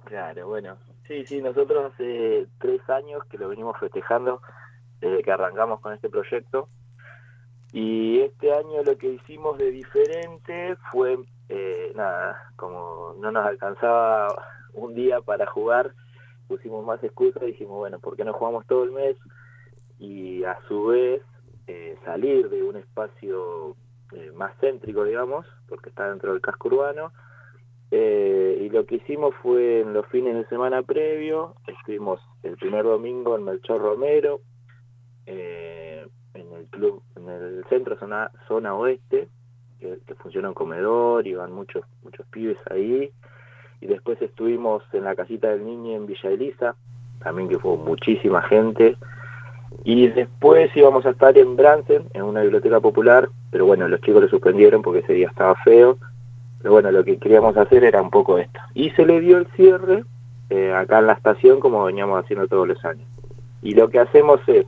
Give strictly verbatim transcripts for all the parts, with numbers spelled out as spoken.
Claro, bueno. Sí, sí, nosotros hace tres años que lo venimos festejando desde que arrancamos con este proyecto. Y este año lo que hicimos de diferente fue, eh, nada, como no nos alcanzaba un día para jugar, pusimos más excusas y dijimos, bueno, ¿por qué no jugamos todo el mes? Y a su vez eh, salir de un espacio eh, más céntrico, digamos, porque está dentro del casco urbano. Eh, y lo que hicimos fue en los fines de semana previo, estuvimos el primer domingo en Melchor Romero, eh, en el club, en el centro zona, zona oeste, que, que funciona un comedor y van muchos, muchos pibes ahí. Y después estuvimos en la casita del niño en Villa Elisa, también que fue muchísima gente. Y después íbamos a estar en Bransen, en una biblioteca popular, pero bueno, los chicos lo suspendieron porque ese día estaba feo. Pero bueno, lo que queríamos hacer era un poco esto. Y se le dio el cierre eh, acá en la estación, como veníamos haciendo todos los años. Y lo que hacemos es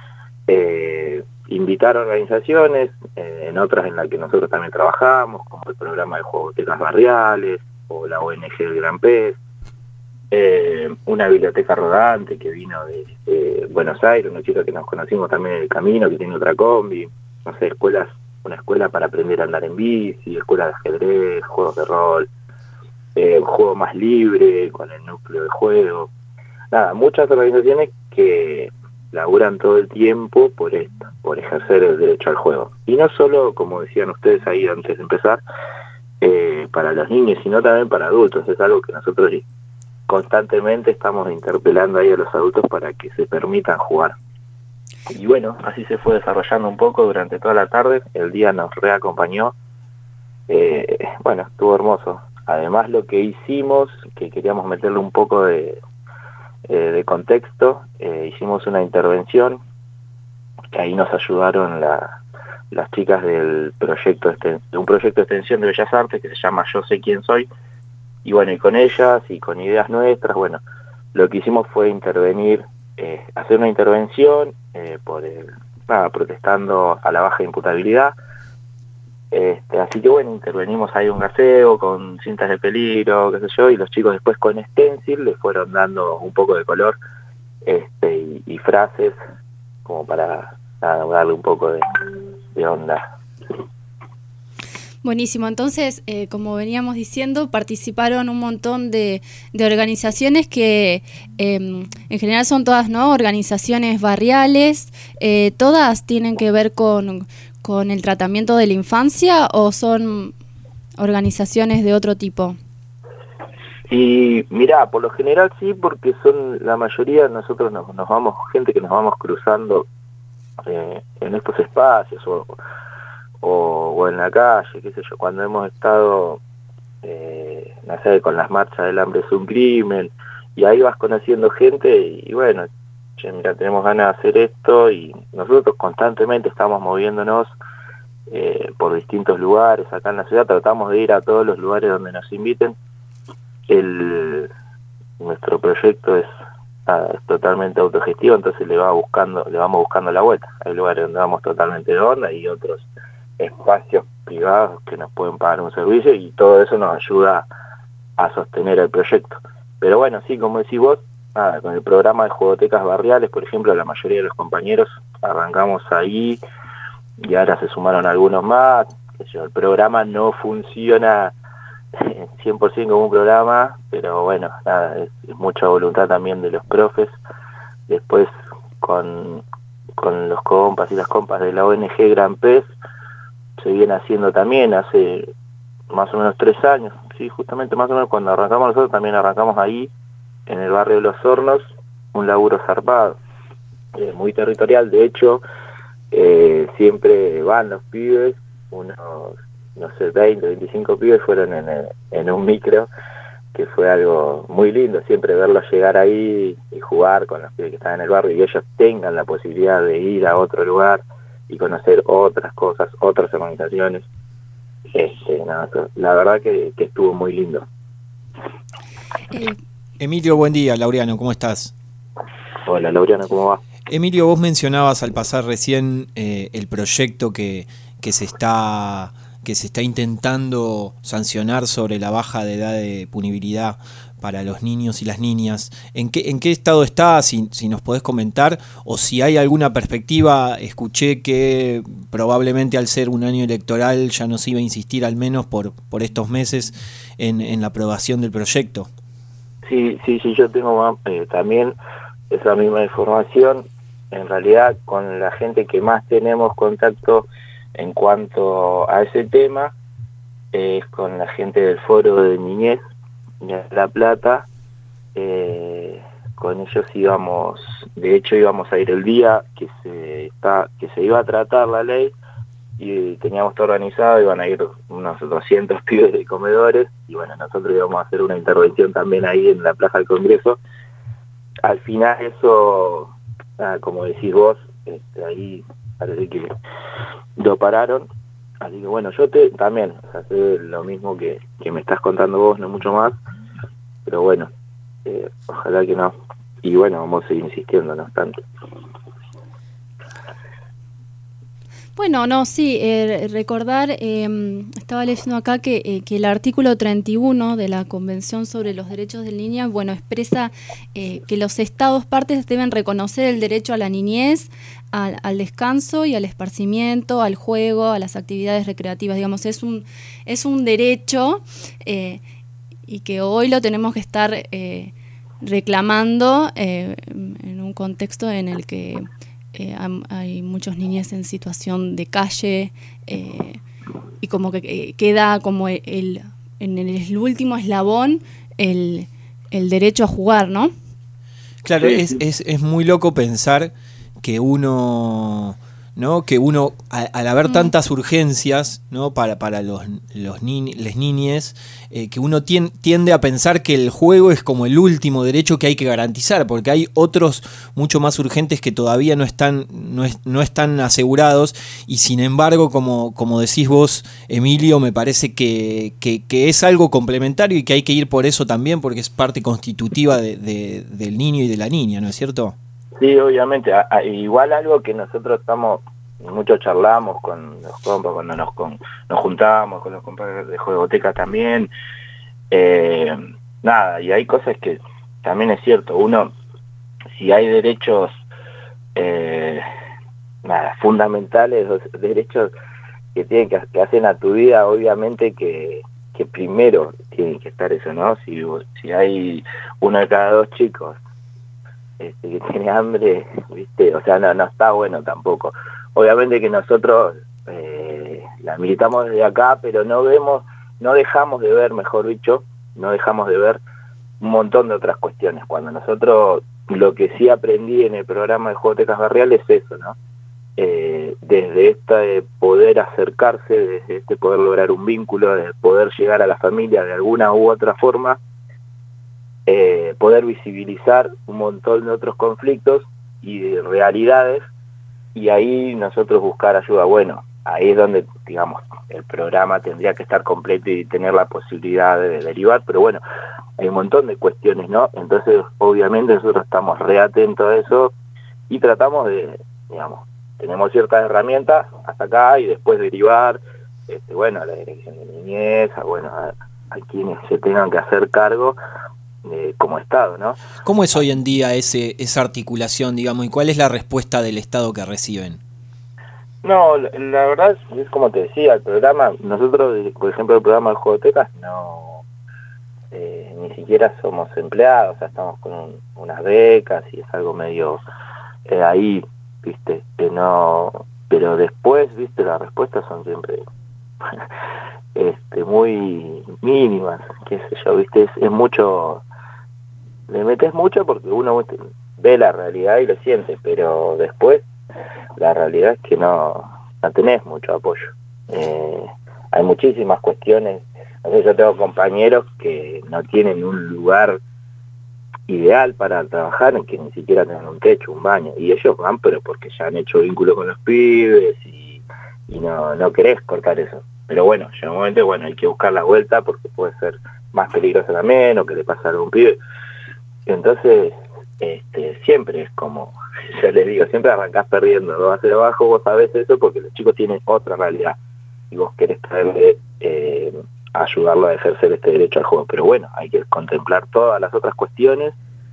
eh, invitar a organizaciones, eh, en otras en las que nosotros también trabajamos, como el programa de Juegotecas Barriales, o la O N G del Gran Pez, eh, una biblioteca rodante que vino de, de Buenos Aires, una chica que nos conocimos también en el camino, que tiene otra combi, no sé, escuelas, una escuela para aprender a andar en bici, escuela de ajedrez, juegos de rol, eh, un juego más libre, con el núcleo de juego. Nada, muchas organizaciones que laburan todo el tiempo por esto, por ejercer el derecho al juego. Y no solo, como decían ustedes ahí antes de empezar, eh, para los niños, sino también para adultos. Es algo que nosotros constantemente estamos interpelando ahí a los adultos para que se permitan jugar. Y bueno, así se fue desarrollando un poco durante toda la tarde, el día nos reacompañó, eh, bueno, estuvo hermoso. Además lo que hicimos, que queríamos meterle un poco de, eh, de contexto, eh, hicimos una intervención, que ahí nos ayudaron la, las chicas del proyecto, de un proyecto de extensión de Bellas Artes que se llama Yo sé quién soy, y bueno, y con ellas y con ideas nuestras, bueno, lo que hicimos fue intervenir, eh, hacer una intervención, eh, por el, nada, protestando a la baja imputabilidad. Este, así que bueno, intervenimos ahí un gaseo con cintas de peligro, qué sé yo, y los chicos después con stencil le fueron dando un poco de color, este, y, y frases como para nada, darle un poco de, de onda. Buenísimo, entonces, eh, como veníamos diciendo, participaron un montón de, de organizaciones que eh, en general son todas, ¿no?, organizaciones barriales. Eh, ¿todas tienen que ver con, con el tratamiento de la infancia o son organizaciones de otro tipo? Y mirá, por lo general sí, porque son la mayoría, nosotros nos, nos vamos, gente que nos vamos cruzando eh, en estos espacios o... O, o en la calle, qué sé yo, cuando hemos estado, eh, no sé, con las marchas del hambre es un crimen, y ahí vas conociendo gente y, y bueno, che, mira, tenemos ganas de hacer esto, y nosotros constantemente estamos moviéndonos eh, por distintos lugares acá en la ciudad, tratamos de ir a todos los lugares donde nos inviten. El, nuestro proyecto es, ah, es totalmente autogestivo, entonces le va buscando, le vamos buscando la vuelta. Hay lugares donde vamos totalmente de onda y otros espacios privados que nos pueden pagar un servicio, y todo eso nos ayuda a sostener el proyecto. Pero bueno, sí, como decís vos, nada, con el programa de Juegotecas Barriales, por ejemplo, la mayoría de los compañeros arrancamos ahí y ahora se sumaron algunos más. El programa no funciona cien por ciento como un programa, pero bueno, nada, es, es mucha voluntad también de los profes. Después con, con los compas y las compas de la O N G Gran Pez se viene haciendo también hace más o menos tres años, sí, justamente más o menos cuando arrancamos nosotros, también arrancamos ahí en el barrio de Los Hornos, un laburo zarpado, eh, muy territorial. De hecho, eh, siempre van los pibes, unos, no sé, veinte, veinticinco pibes fueron en, el, en un micro, que fue algo muy lindo, siempre verlos llegar ahí y jugar con los pibes que están en el barrio, y ellos tengan la posibilidad de ir a otro lugar y conocer otras cosas, otras organizaciones. Este, nada, la verdad que, que estuvo muy lindo. Eh, Emilio, buen día. Laureano, ¿cómo estás? Hola, Laureano, ¿cómo va? Emilio, vos mencionabas al pasar recién eh, el proyecto que, que se está que se está intentando sancionar sobre la baja de edad de punibilidad para los niños y las niñas. ¿En qué, en qué estado está? Si, si nos podés comentar, o si hay alguna perspectiva. Escuché que probablemente al ser un año electoral ya no se iba a insistir, al menos por, por estos meses, en, en la aprobación del proyecto. Sí, sí, sí, yo tengo eh, también esa misma información. En realidad, con la gente que más tenemos contacto en cuanto a ese tema es eh, con la gente del Foro de Niñez de La Plata. Eh, con ellos íbamos, de hecho íbamos a ir el día que se está, que se iba a tratar la ley, y teníamos todo organizado. Iban a ir unos doscientos pibes de comedores, y bueno, nosotros íbamos a hacer una intervención también ahí en la Plaza del Congreso. Al final eso, ah, como decís vos, este, ahí parece que lo pararon. Así que bueno, yo te, también, o sea, sé lo mismo que, que me estás contando vos, no mucho más, pero bueno, eh, ojalá que no. Y bueno, vamos a seguir insistiendo, no obstante. Bueno, no, sí, eh, recordar, eh, estaba leyendo acá que, eh, que el artículo treinta y uno de la Convención sobre los Derechos de la Niña, bueno, expresa eh, que los estados partes deben reconocer el derecho a la niñez, al, al descanso y al esparcimiento, al juego, a las actividades recreativas. Digamos, es un, es un derecho eh, y que hoy lo tenemos que estar eh, reclamando eh, en un contexto en el que Eh, hay muchos niños en situación de calle eh, y como que eh, queda como el, el en el último eslabón el, el derecho a jugar, ¿no? Claro, es, es, es muy loco pensar que uno, ¿no? Que uno, al, al haber mm. tantas urgencias, ¿no? Para, para los, los ni, les niñes, eh, que uno tien, tiende a pensar que el juego es como el último derecho que hay que garantizar, porque hay otros mucho más urgentes que todavía no están, no, es, no están asegurados, y sin embargo, como, como decís vos, Emilio, me parece que, que, que es algo complementario y que hay que ir por eso también, porque es parte constitutiva de, de, del niño y de la niña, ¿no es cierto? Sí, obviamente. A, a, igual algo que nosotros estamos, mucho charlamos con los compas cuando nos con, nos juntábamos con los compas de Juegoteca también. Eh, nada, y hay cosas que también es cierto. Uno, si hay derechos eh, nada, fundamentales, derechos que tienen que, que hacen a tu vida, obviamente que, que primero tiene que estar eso, ¿no? Si, si hay uno de cada dos chicos Este, que tiene hambre, ¿viste? O sea, no, no está bueno tampoco. Obviamente que nosotros eh, la militamos desde acá, pero no vemos, no dejamos de ver, mejor dicho, no dejamos de ver un montón de otras cuestiones. Cuando nosotros, lo que sí aprendí en el programa de Juegotecas Barriales es eso, ¿no? Eh, desde este poder acercarse, desde este poder lograr un vínculo, de poder llegar a la familia de alguna u otra forma, Eh, poder visibilizar un montón de otros conflictos y de realidades, y ahí nosotros buscar ayuda. Bueno, ahí es donde, digamos, el programa tendría que estar completo y tener la posibilidad de derivar, pero bueno, hay un montón de cuestiones, ¿no? Entonces, obviamente nosotros estamos re atentos a eso y tratamos de, digamos, tenemos ciertas herramientas hasta acá y después derivar, este, bueno, a la dirección de niñez, a, bueno, a, a quienes se tengan que hacer cargo, Eh, como Estado, ¿no? ¿Cómo es hoy en día ese esa articulación, digamos, y cuál es la respuesta del Estado que reciben? No, la, la verdad es, es como te decía, el programa, nosotros, por ejemplo, el programa de Juegotecas, no, eh, ni siquiera somos empleados, o sea, estamos con un, unas becas y es algo medio eh, ahí, viste, que no, pero después, viste, las respuestas son siempre este muy mínimas, qué sé yo, viste, es, es mucho, le metes mucho porque uno ve la realidad y lo siente, pero después la realidad es que no, no tenés mucho apoyo. Eh, hay muchísimas cuestiones. No sé, yo tengo compañeros que no tienen un lugar ideal para trabajar, que ni siquiera tienen un techo, un baño, y ellos van pero porque ya han hecho vínculo con los pibes y, y no, no querés cortar eso. Pero bueno, llega un momento, bueno, hay que buscar la vuelta porque puede ser más peligroso también, o que le pasa a algún pibe. Entonces, este, siempre es como, yo les digo, siempre arrancás perdiendo, lo vas hacia abajo, vos sabés eso porque los chicos tienen otra realidad. y vos querés traerle, eh, ayudarlo a ejercer este derecho al juego. Pero bueno, hay que contemplar todas las otras cuestiones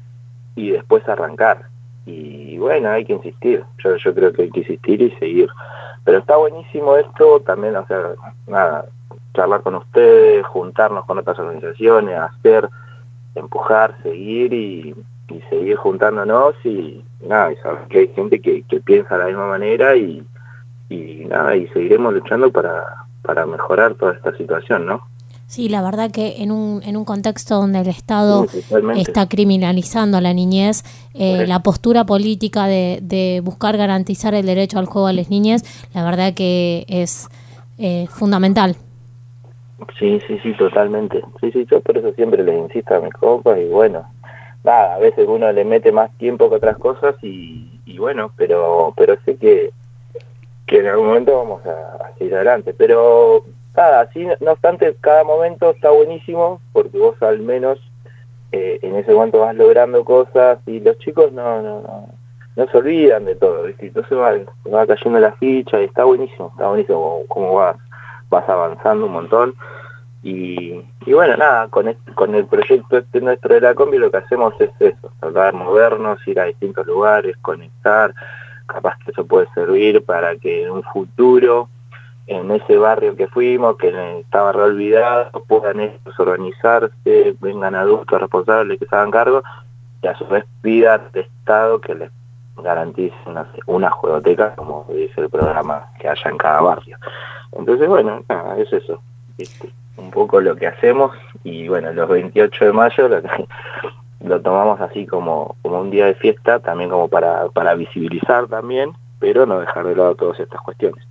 y después arrancar. Y bueno, hay que insistir, yo, yo creo que hay que insistir y seguir. Pero está buenísimo esto también, o sea, nada, charlar con ustedes, juntarnos con otras organizaciones, hacer, empujar, seguir y, y seguir juntándonos y nada, y saber que hay gente que, que piensa de la misma manera y, y nada, y seguiremos luchando para, para mejorar toda esta situación, ¿no? Sí, la verdad que en un en un contexto donde el Estado Sí, totalmente. está criminalizando a la niñez, eh, la postura política de, de buscar garantizar el derecho al juego a las niñas, la verdad que es eh, fundamental. Sí, sí, sí, totalmente. Sí, sí, yo por eso siempre les insisto a mis compas y bueno, nada, a veces uno le mete más tiempo que otras cosas y, y bueno, pero pero sé que, que en algún momento vamos a, a seguir adelante. Pero nada, sí, no obstante, cada momento está buenísimo porque vos al menos eh, en ese momento vas logrando cosas y los chicos no no no, no se olvidan de todo, ¿viste? Entonces va, va cayendo la ficha y está buenísimo, está buenísimo como vas, vas avanzando un montón. Y, y bueno, nada, con este, con el proyecto este nuestro de la combi lo que hacemos es eso, tratar de movernos, ir a distintos lugares, conectar, capaz que eso puede servir para que en un futuro, en ese barrio que fuimos, que estaba re olvidado, puedan ellos organizarse, vengan adultos responsables que se hagan cargo, y a su vez pidan al Estado que les garantice una, una juegoteca, como dice el programa, que haya en cada barrio. Entonces, bueno, nada, es eso, ¿viste? Un poco lo que hacemos, y bueno, los veintiocho de mayo lo, lo tomamos así como, como un día de fiesta, también como para, para visibilizar también, pero no dejar de lado todas estas cuestiones.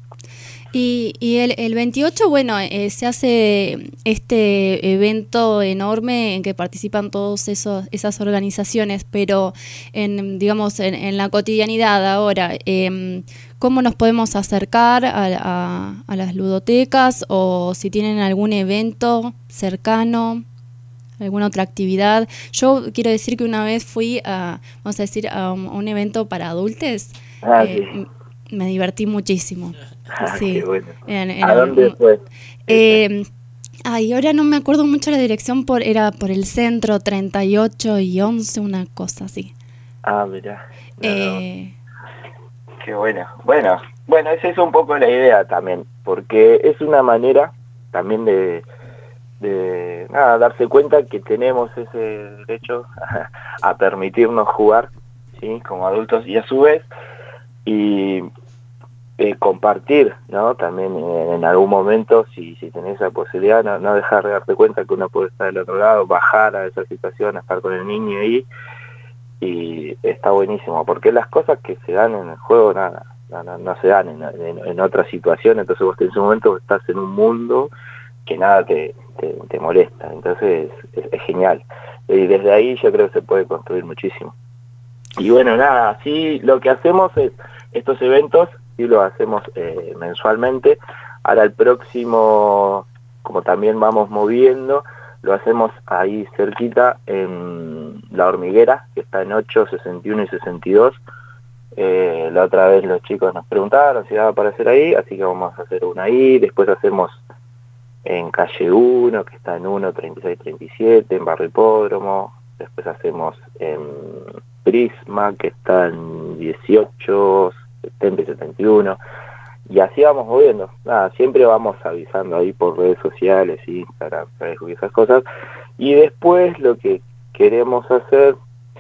Y, y el, el veintiocho, bueno, eh, se hace este evento enorme en que participan todas esas organizaciones, pero en, digamos, en, en la cotidianidad ahora, eh, ¿cómo nos podemos acercar a, a, a las ludotecas o si tienen algún evento cercano, alguna otra actividad? Yo quiero decir que una vez fui a, vamos a decir, a un, a un evento para adultos. Ah, eh, sí. Me divertí muchísimo. Ah, sí. qué bueno. Era, era, ¿A dónde fue? Eh, ay, ahora no me acuerdo mucho la dirección, por era por el centro, treinta y ocho y once, una cosa así. Ah, mirá. No, eh, no. Qué bueno. Bueno, bueno, esa es un poco la idea también, porque es una manera también de, de nada, darse cuenta que tenemos ese derecho a, a permitirnos jugar, ¿sí? Como adultos, y a su vez y eh, compartir, ¿no? También eh, en algún momento, si, si tenés esa posibilidad, no, no dejar de darte cuenta que uno puede estar del otro lado, bajar a esa situación, a estar con el niño ahí, y está buenísimo, porque las cosas que se dan en el juego, nada, no, no, no se dan en, en, en otra situación, entonces vos en ese momento estás en un mundo que nada te, te, te molesta, entonces es, es genial, y desde ahí yo creo que se puede construir muchísimo. Y bueno, nada, sí, lo que hacemos es, estos eventos, sí lo hacemos eh, mensualmente. Ahora el próximo, como también vamos moviendo, lo hacemos ahí cerquita en La Hormiguera, que está en ocho, sesenta y uno y sesenta y dos. Eh, la otra vez los chicos nos preguntaron si daba para hacer ahí, así que vamos a hacer una ahí. Después hacemos en Calle uno, que está en uno, treinta y seis, treinta y siete, en Barrio Hipódromo. Después hacemos en Prisma, que está en dieciocho, setenta y setenta y uno, y así vamos moviendo. Nada, siempre vamos avisando ahí por redes sociales, Instagram, Facebook y esas cosas. Y después lo que queremos hacer,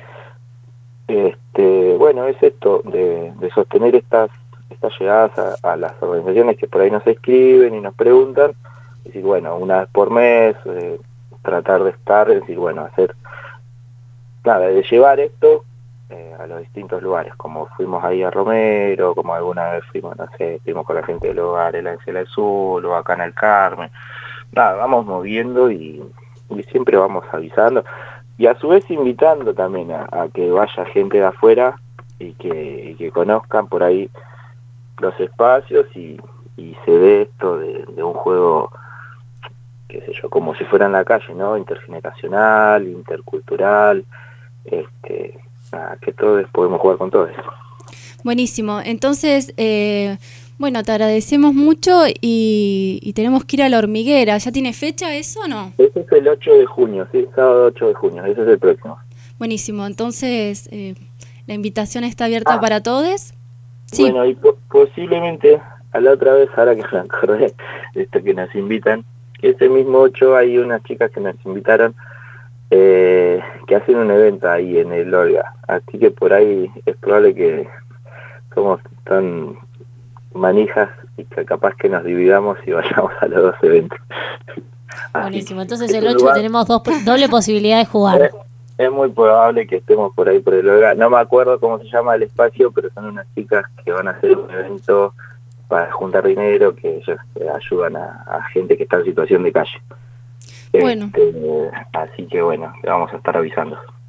este, bueno, es esto, de, de sostener estas, estas llegadas a, a las organizaciones que por ahí nos escriben y nos preguntan, es decir, bueno, una vez por mes, eh, tratar de estar, es decir, bueno, hacer nada, de llevar esto eh, a los distintos lugares, como fuimos ahí a Romero, como alguna vez fuimos, no sé, fuimos con la gente del hogar, el Ángel Azul, o acá en el Carmen. Nada, vamos moviendo y, y siempre vamos avisando, y a su vez invitando también a, a que vaya gente de afuera y que, y que conozcan por ahí los espacios y, y se ve esto de, de un juego, qué sé yo, como si fuera en la calle, ¿no? Intergeneracional, intercultural, este, nada, que todos podemos jugar con todo eso. Buenísimo. Entonces, eh, Bueno, te agradecemos mucho y, y tenemos que ir a La Hormiguera. ¿Ya tiene fecha eso o no? Ese es el ocho de junio, sí, sábado ocho de junio, ese es el próximo. Buenísimo, entonces eh, la invitación está abierta ah, para todos. Sí. Bueno, y po posiblemente a la otra vez, ahora que me acordé de esto que nos invitan, ese mismo ocho hay unas chicas que nos invitaron eh, que hacen un evento ahí en el Olga, así que por ahí es probable que somos tan manijas y que capaz que nos dividamos y vayamos a los dos eventos. Buenísimo, entonces el ocho tenemos dos, doble posibilidad de jugar. Es, es muy probable que estemos por ahí por el Olga, no me acuerdo cómo se llama el espacio, pero son unas chicas que van a hacer un evento para juntar dinero, que ellos ayudan a, a gente que está en situación de calle. Bueno. Este, así que bueno, vamos a estar avisando.